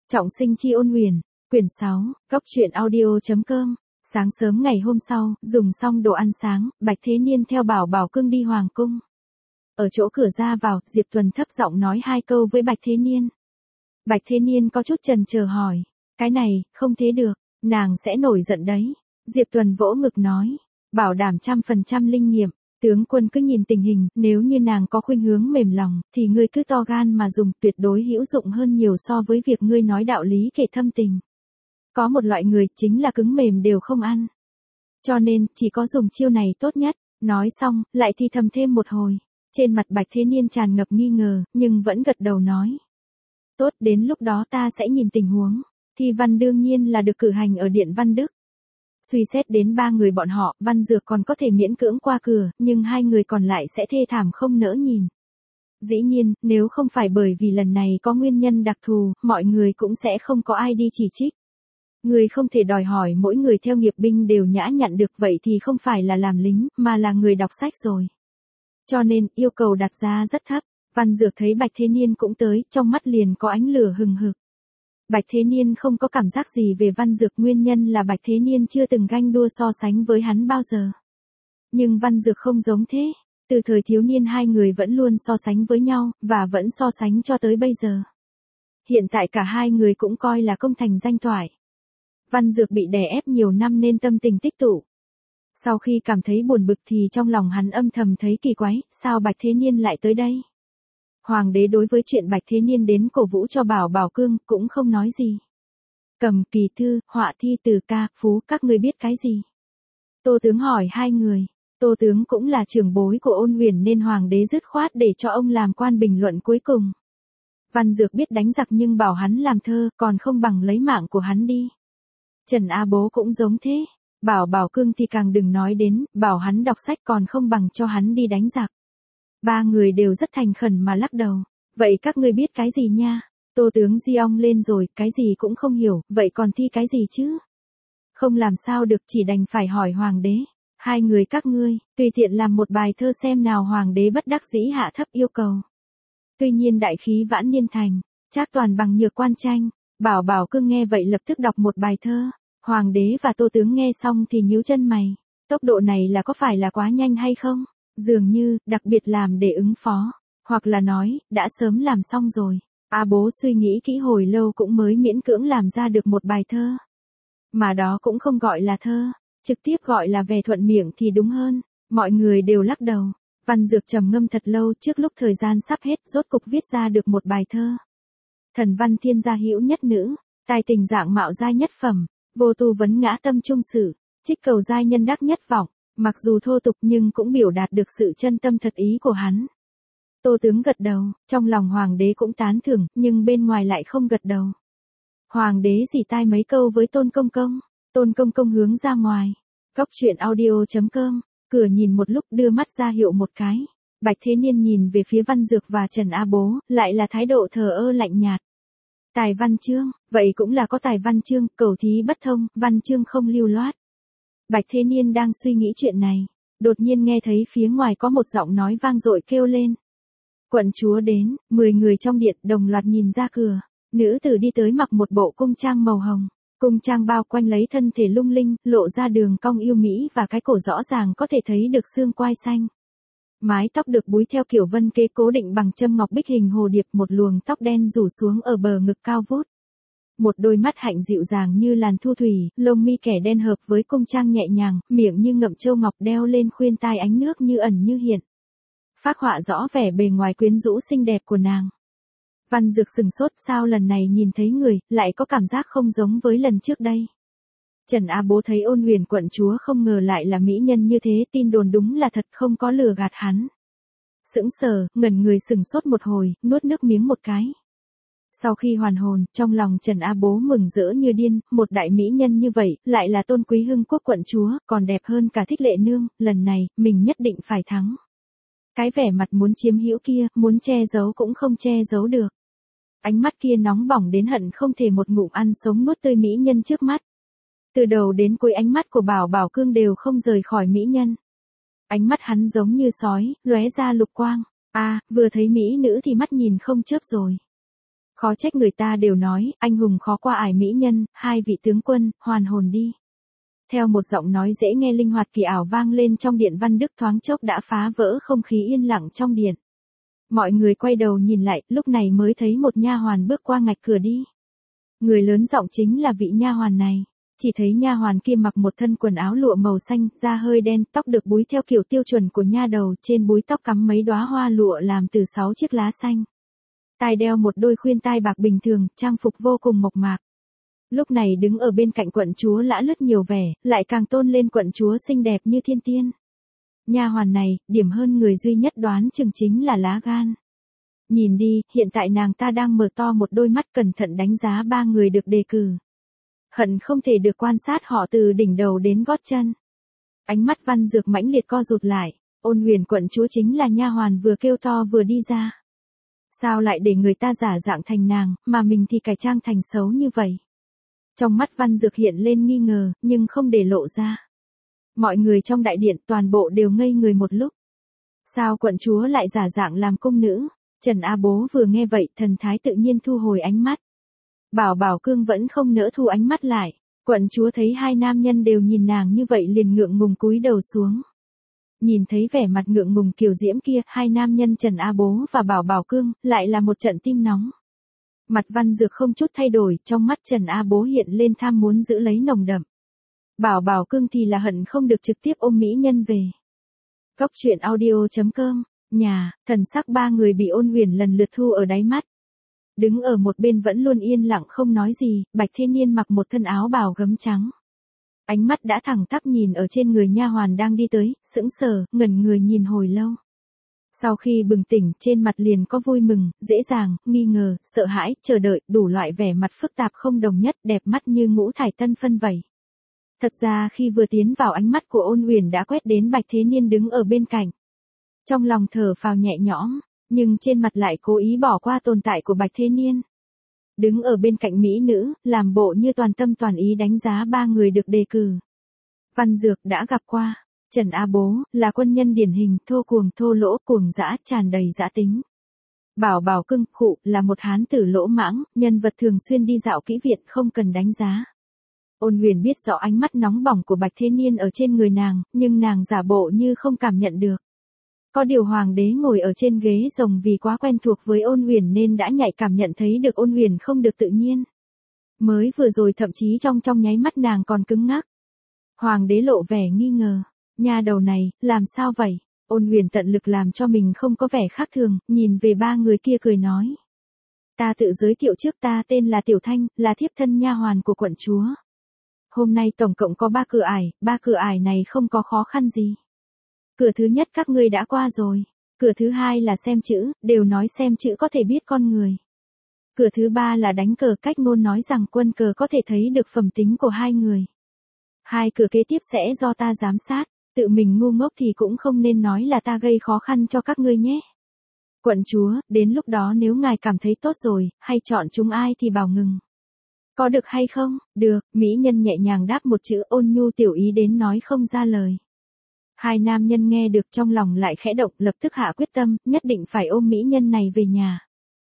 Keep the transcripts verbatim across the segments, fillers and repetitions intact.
Trọng sinh chi ôn huyền, quyển sáu, góc truyện audio.com. Sáng sớm ngày hôm sau, dùng xong đồ ăn sáng, Bạch Thế Niên theo Bảo Bảo Cương đi hoàng cung. Ở chỗ cửa ra vào, Diệp Tuần thấp giọng nói hai câu với Bạch Thế Niên. Bạch Thế Niên có chút chần chờ hỏi, cái này, không thế được, nàng sẽ nổi giận đấy. Diệp Tuần vỗ ngực nói, bảo đảm trăm phần trăm linh nghiệm. Tướng quân cứ nhìn tình hình, nếu như nàng có khuynh hướng mềm lòng, thì ngươi cứ to gan mà dùng, tuyệt đối hữu dụng hơn nhiều so với việc ngươi nói đạo lý kể thâm tình. Có một loại người, chính là cứng mềm đều không ăn. Cho nên, chỉ có dùng chiêu này tốt nhất. Nói xong, lại thì thầm thêm một hồi. Trên mặt Bạch Thế Niên tràn ngập nghi ngờ, nhưng vẫn gật đầu nói. Tốt, đến lúc đó ta sẽ nhìn tình huống. Thi văn đương nhiên là được cử hành ở Điện Văn Đức. Suy xét đến ba người bọn họ, Văn Dược còn có thể miễn cưỡng qua cửa, nhưng hai người còn lại sẽ thê thảm không nỡ nhìn. Dĩ nhiên, nếu không phải bởi vì lần này có nguyên nhân đặc thù, mọi người cũng sẽ không có ai đi chỉ trích. Người không thể đòi hỏi mỗi người theo nghiệp binh đều nhã nhặn được, vậy thì không phải là làm lính, mà là người đọc sách rồi. Cho nên, yêu cầu đặt ra rất thấp. Văn Dược thấy Bạch Thế Niên cũng tới, trong mắt liền có ánh lửa hừng hực. Bạch Thế Niên không có cảm giác gì về Văn Dược, nguyên nhân là Bạch Thế Niên chưa từng ganh đua so sánh với hắn bao giờ. Nhưng Văn Dược không giống thế, từ thời thiếu niên hai người vẫn luôn so sánh với nhau, và vẫn so sánh cho tới bây giờ. Hiện tại cả hai người cũng coi là công thành danh toại. Văn Dược bị đè ép nhiều năm nên tâm tình tích tụ. Sau khi cảm thấy buồn bực thì trong lòng hắn âm thầm thấy kỳ quái, sao Bạch Thế Niên lại tới đây? Hoàng đế đối với chuyện Bạch Thế Niên đến cổ vũ cho Bảo Bảo Cương cũng không nói gì. Cầm kỳ thư, họa thi từ ca, phú, các ngươi biết cái gì? Tô tướng hỏi hai người. Tô tướng cũng là trưởng bối của Ôn Huyền nên hoàng đế dứt khoát để cho ông làm quan bình luận cuối cùng. Văn Dược biết đánh giặc nhưng bảo hắn làm thơ còn không bằng lấy mạng của hắn đi. Trần A Bố cũng giống thế. Bảo Bảo Cương thì càng đừng nói đến, bảo hắn đọc sách còn không bằng cho hắn đi đánh giặc. Ba người đều rất thành khẩn mà lắc đầu. Vậy các ngươi biết cái gì nha? Tô tướng di ong lên rồi, cái gì cũng không hiểu, vậy còn thi cái gì chứ? Không làm sao được, chỉ đành phải hỏi hoàng đế. Hai người các ngươi, tùy tiện làm một bài thơ xem nào. Hoàng đế bất đắc dĩ hạ thấp yêu cầu. Tuy nhiên đại khí vãn niên thành, trác toàn bằng nhược quan tranh. Bảo Bảo Cương nghe vậy lập tức đọc một bài thơ. Hoàng đế và Tô tướng nghe xong thì nhíu chân mày. Tốc độ này là có phải là quá nhanh hay không? Dường như, đặc biệt làm để ứng phó. Hoặc là nói, đã sớm làm xong rồi. A Bố suy nghĩ kỹ hồi lâu cũng mới miễn cưỡng làm ra được một bài thơ. Mà đó cũng không gọi là thơ, trực tiếp gọi là vẻ thuận miệng thì đúng hơn. Mọi người đều lắc đầu. Văn Dược trầm ngâm thật lâu, trước lúc thời gian sắp hết, rốt cục viết ra được một bài thơ. Thần văn thiên gia hữu nhất nữ, tài tình dạng mạo giai nhất phẩm, vô tu vấn ngã tâm trung sự, trích cầu giai nhân đắc nhất vọng. Mặc dù thô tục nhưng cũng biểu đạt được sự chân tâm thật ý của hắn. Tô tướng gật đầu, trong lòng hoàng đế cũng tán thưởng, nhưng bên ngoài lại không gật đầu. Hoàng đế rỉ tai mấy câu với Tôn Công Công. Tôn Công Công hướng ra ngoài. Góc truyện audio.com. Cửa nhìn một lúc, đưa mắt ra hiệu một cái. Bạch Thế Niên nhìn về phía Văn Dược và Trần A Bố, lại là thái độ thờ ơ lạnh nhạt. Tài văn chương, vậy cũng là có tài văn chương, cầu thí bất thông, văn chương không lưu loát. Bạch Thế Niên đang suy nghĩ chuyện này, đột nhiên nghe thấy phía ngoài có một giọng nói vang dội kêu lên. Quận chúa đến, mười người trong điện đồng loạt nhìn ra cửa. Nữ tử đi tới mặc một bộ cung trang màu hồng. Cung trang bao quanh lấy thân thể lung linh, lộ ra đường cong yêu mỹ và cái cổ rõ ràng có thể thấy được xương quai xanh. Mái tóc được búi theo kiểu vân kế cố định bằng châm ngọc bích hình hồ điệp, một luồng tóc đen rủ xuống ở bờ ngực cao vút. Một đôi mắt hạnh dịu dàng như làn thu thủy, lông mi kẻ đen hợp với cung trang nhẹ nhàng, miệng như ngậm châu ngọc đeo lên khuyên tai, ánh nước như ẩn như hiện. Phác họa rõ vẻ bề ngoài quyến rũ xinh đẹp của nàng. Văn Dược sừng sốt, sao lần này nhìn thấy người, lại có cảm giác không giống với lần trước đây. Trần A Bố thấy Ôn Huyền quận chúa không ngờ lại là mỹ nhân như thế, tin đồn đúng là thật, không có lừa gạt hắn. Sững sờ, ngẩn người sừng sốt một hồi, nuốt nước miếng một cái. Sau khi hoàn hồn, trong lòng Trần A Bố mừng rỡ như điên, một đại mỹ nhân như vậy, lại là Tôn Quý Hưng Quốc quận chúa, còn đẹp hơn cả Thích Lệ Nương, lần này, mình nhất định phải thắng. Cái vẻ mặt muốn chiếm hữu kia, muốn che giấu cũng không che giấu được. Ánh mắt kia nóng bỏng đến hận không thể một ngụm ăn sống nuốt tươi mỹ nhân trước mắt. Từ đầu đến cuối ánh mắt của Bảo Bảo Cương đều không rời khỏi mỹ nhân. Ánh mắt hắn giống như sói, lóe ra lục quang. À, vừa thấy mỹ nữ thì mắt nhìn không chớp rồi. Khó trách người ta đều nói, anh hùng khó qua ải mỹ nhân, hai vị tướng quân, hoàn hồn đi. Theo một giọng nói dễ nghe linh hoạt kỳ ảo vang lên trong điện, Văn Đức thoáng chốc đã phá vỡ không khí yên lặng trong điện. Mọi người quay đầu nhìn lại, lúc này mới thấy một nha hoàn bước qua ngạch cửa đi. Người lớn giọng chính là vị nha hoàn này. Chỉ thấy nha hoàn kia mặc một thân quần áo lụa màu xanh, da hơi đen, tóc được búi theo kiểu tiêu chuẩn của nha đầu, trên búi tóc cắm mấy đóa hoa lụa làm từ sáu chiếc lá xanh. Tai đeo một đôi khuyên tai bạc bình thường, trang phục vô cùng mộc mạc. Lúc này đứng ở bên cạnh quận chúa lã lướt nhiều vẻ, lại càng tôn lên quận chúa xinh đẹp như thiên tiên. Nha hoàn này, điểm hơn người duy nhất đoán chừng chính là lá gan. Nhìn đi, hiện tại nàng ta đang mở to một đôi mắt cẩn thận đánh giá ba người được đề cử. Hận không thể được quan sát họ từ đỉnh đầu đến gót chân. Ánh mắt Văn Dược mãnh liệt co rụt lại, Ôn Huyền quận chúa chính là nha hoàn vừa kêu to vừa đi ra. Sao lại để người ta giả dạng thành nàng, mà mình thì cải trang thành xấu như vậy? Trong mắt Văn Dược hiện lên nghi ngờ, nhưng không để lộ ra. Mọi người trong đại điện toàn bộ đều ngây người một lúc. Sao quận chúa lại giả dạng làm cung nữ? Trần A Bố vừa nghe vậy, thần thái tự nhiên thu hồi ánh mắt. Bảo Bảo Cương vẫn không nỡ thu ánh mắt lại. Quận chúa thấy hai nam nhân đều nhìn nàng như vậy liền ngượng ngùng cúi đầu xuống. Nhìn thấy vẻ mặt ngượng ngùng kiều diễm kia, hai nam nhân Trần A Bố và Bảo Bảo Cương, lại là một trận tim nóng. Mặt Văn Dược không chút thay đổi, trong mắt Trần A Bố hiện lên tham muốn giữ lấy nồng đậm. Bảo Bảo Cương thì là hận không được trực tiếp ôm mỹ nhân về. Góc truyện audio chấm com, nhà, thần sắc ba người bị Ôn Huyền lần lượt thu ở đáy mắt. Đứng ở một bên vẫn luôn yên lặng không nói gì, Bạch Thế Niên mặc một thân áo bào gấm trắng. Ánh mắt đã thẳng tắp nhìn ở trên người nha hoàn đang đi tới, sững sờ, ngẩn người nhìn hồi lâu. Sau khi bừng tỉnh, trên mặt liền có vui mừng, dễ dàng, nghi ngờ, sợ hãi, chờ đợi, đủ loại vẻ mặt phức tạp không đồng nhất, đẹp mắt như ngũ thải tân phân vậy. Thật ra khi vừa tiến vào, ánh mắt của Ôn Huyền đã quét đến Bạch Thế Niên đứng ở bên cạnh. Trong lòng thở phào nhẹ nhõm, nhưng trên mặt lại cố ý bỏ qua tồn tại của Bạch Thế Niên. Đứng ở bên cạnh mỹ nữ, làm bộ như toàn tâm toàn ý đánh giá ba người được đề cử. Văn Dược đã gặp qua. Trần A Bố, là quân nhân điển hình, thô cuồng thô lỗ, cuồng dã, tràn đầy dã tính. Bảo Bảo Cương, khụ, là một hán tử lỗ mãng, nhân vật thường xuyên đi dạo kỹ viện, không cần đánh giá. Ôn Huyền biết rõ ánh mắt nóng bỏng của Bạch Thế Niên ở trên người nàng, nhưng nàng giả bộ như không cảm nhận được. Có điều hoàng đế ngồi ở trên ghế rồng vì quá quen thuộc với Ôn Huyền nên đã nhạy cảm nhận thấy được Ôn Huyền không được tự nhiên. Mới vừa rồi thậm chí trong trong nháy mắt nàng còn cứng ngắc. Hoàng đế lộ vẻ nghi ngờ. Nha đầu này, làm sao vậy? Ôn Huyền tận lực làm cho mình không có vẻ khác thường, nhìn về ba người kia cười nói. Ta tự giới thiệu trước, ta tên là Tiểu Thanh, là thiếp thân nha hoàn của quận chúa. Hôm nay tổng cộng có ba cửa ải, ba cửa ải này không có khó khăn gì. Cửa thứ nhất các ngươi đã qua rồi. Cửa thứ hai là xem chữ, đều nói xem chữ có thể biết con người. Cửa thứ ba là đánh cờ, cách ngôn nói rằng quân cờ có thể thấy được phẩm tính của hai người. Hai cửa kế tiếp sẽ do ta giám sát. Tự mình ngu ngốc thì cũng không nên nói là ta gây khó khăn cho các ngươi nhé. Quận chúa, đến lúc đó nếu ngài cảm thấy tốt rồi, hay chọn chúng ai thì bảo ngừng. Có được hay không? Được, mỹ nhân nhẹ nhàng đáp một chữ, ôn nhu tiểu ý đến nói không ra lời. Hai nam nhân nghe được trong lòng lại khẽ động, lập tức hạ quyết tâm, nhất định phải ôm mỹ nhân này về nhà.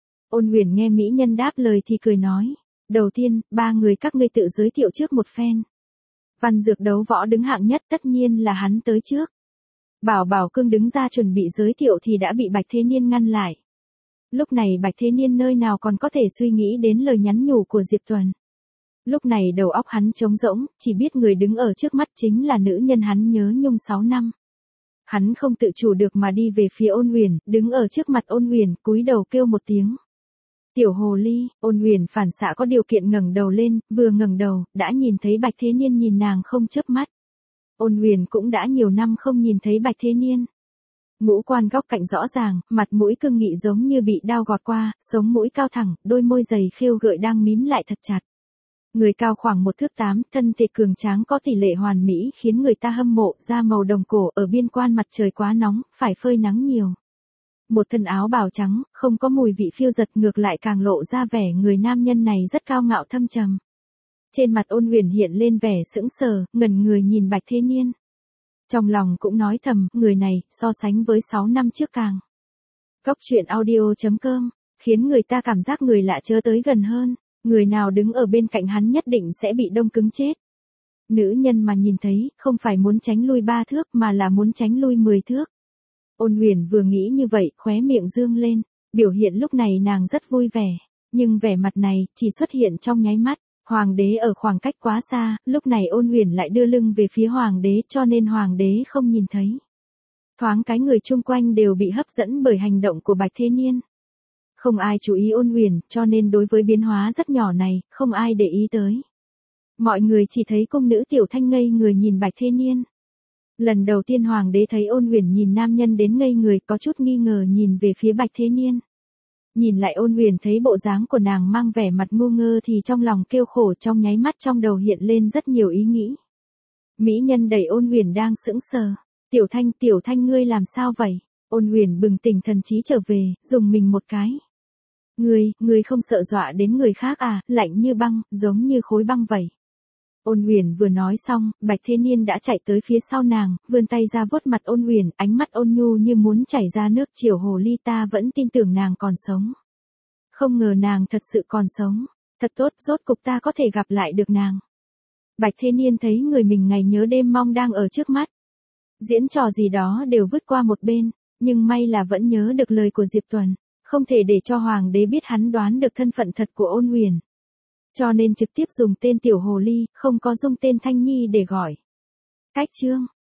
Ôn Huyền nghe mỹ nhân đáp lời thì cười nói. Đầu tiên, ba người các ngươi tự giới thiệu trước một phen. Văn Dược đấu võ đứng hạng nhất, tất nhiên là hắn tới trước. Bảo Bảo Cương đứng ra chuẩn bị giới thiệu thì đã bị Bạch Thế Niên ngăn lại. Lúc này Bạch Thế Niên nơi nào còn có thể suy nghĩ đến lời nhắn nhủ của Diệp Tuần. Lúc này đầu óc hắn trống rỗng, chỉ biết người đứng ở trước mắt chính là nữ nhân hắn nhớ nhung sáu năm. Hắn không tự chủ được mà đi về phía Ôn Huyền, đứng ở trước mặt Ôn Huyền, cúi đầu kêu một tiếng. Tiểu hồ ly. Ôn Huyền phản xạ có điều kiện ngẩng đầu lên, vừa ngẩng đầu, đã nhìn thấy Bạch Thế Niên nhìn nàng không chớp mắt. Ôn Huyền cũng đã nhiều năm không nhìn thấy Bạch Thế Niên. Ngũ quan góc cạnh rõ ràng, mặt mũi cương nghị giống như bị đao gọt qua, sống mũi cao thẳng, đôi môi dày khêu gợi đang mím lại thật chặt. Người cao khoảng một thước tám, thân thể cường tráng có tỷ lệ hoàn mỹ khiến người ta hâm mộ, da màu đồng cổ, ở biên quan mặt trời quá nóng, phải phơi nắng nhiều. Một thân áo bào trắng, không có mùi vị phiêu dật, ngược lại càng lộ ra vẻ người nam nhân này rất cao ngạo thâm trầm. Trên mặt Ôn Huyền hiện lên vẻ sững sờ, ngẩn người nhìn Bạch Thế Niên. Trong lòng cũng nói thầm, người này, so sánh với sáu năm trước càng. Góc truyện audio chấm com khiến người ta cảm giác người lạ chớ tới gần hơn, người nào đứng ở bên cạnh hắn nhất định sẽ bị đông cứng chết. Nữ nhân mà nhìn thấy, không phải muốn tránh lui ba thước mà là muốn tránh lui mười thước. Ôn Huyền vừa nghĩ như vậy, khóe miệng dương lên, biểu hiện lúc này nàng rất vui vẻ, nhưng vẻ mặt này chỉ xuất hiện trong nháy mắt. Hoàng đế ở khoảng cách quá xa, lúc này Ôn Huyền lại đưa lưng về phía hoàng đế cho nên hoàng đế không nhìn thấy. Thoáng cái người chung quanh đều bị hấp dẫn bởi hành động của Bạch Thế Niên. Không ai chú ý Ôn Huyền, cho nên đối với biến hóa rất nhỏ này, không ai để ý tới. Mọi người chỉ thấy cung nữ Tiểu Thanh ngây người nhìn Bạch Thế Niên. Lần đầu tiên hoàng đế thấy Ôn Huyền nhìn nam nhân đến ngây người, có chút nghi ngờ nhìn về phía Bạch Thế Niên. Nhìn lại Ôn Huyền thấy bộ dáng của nàng mang vẻ mặt ngu ngơ thì trong lòng kêu khổ, trong nháy mắt trong đầu hiện lên rất nhiều ý nghĩ. Mỹ nhân đẩy Ôn Huyền đang sững sờ. Tiểu Thanh, Tiểu Thanh ngươi làm sao vậy? Ôn Huyền bừng tỉnh thần trí trở về, dùng mình một cái. Ngươi, ngươi không sợ dọa đến người khác à, lạnh như băng, giống như khối băng vậy. Ôn Huyền vừa nói xong, Bạch Thế Niên đã chạy tới phía sau nàng, vươn tay ra vuốt mặt Ôn Huyền, ánh mắt ôn nhu như muốn chảy ra nước. Triều hồ ly, ta vẫn tin tưởng nàng còn sống. Không ngờ nàng thật sự còn sống. Thật tốt, rốt cục ta có thể gặp lại được nàng. Bạch Thế Niên thấy người mình ngày nhớ đêm mong đang ở trước mắt. Diễn trò gì đó đều vứt qua một bên, nhưng may là vẫn nhớ được lời của Diệp Tuần, không thể để cho hoàng đế biết hắn đoán được thân phận thật của Ôn Huyền. Cho nên trực tiếp dùng tên Tiểu Hồ Ly, không có dùng tên Thanh Nhi để gọi. Cách chương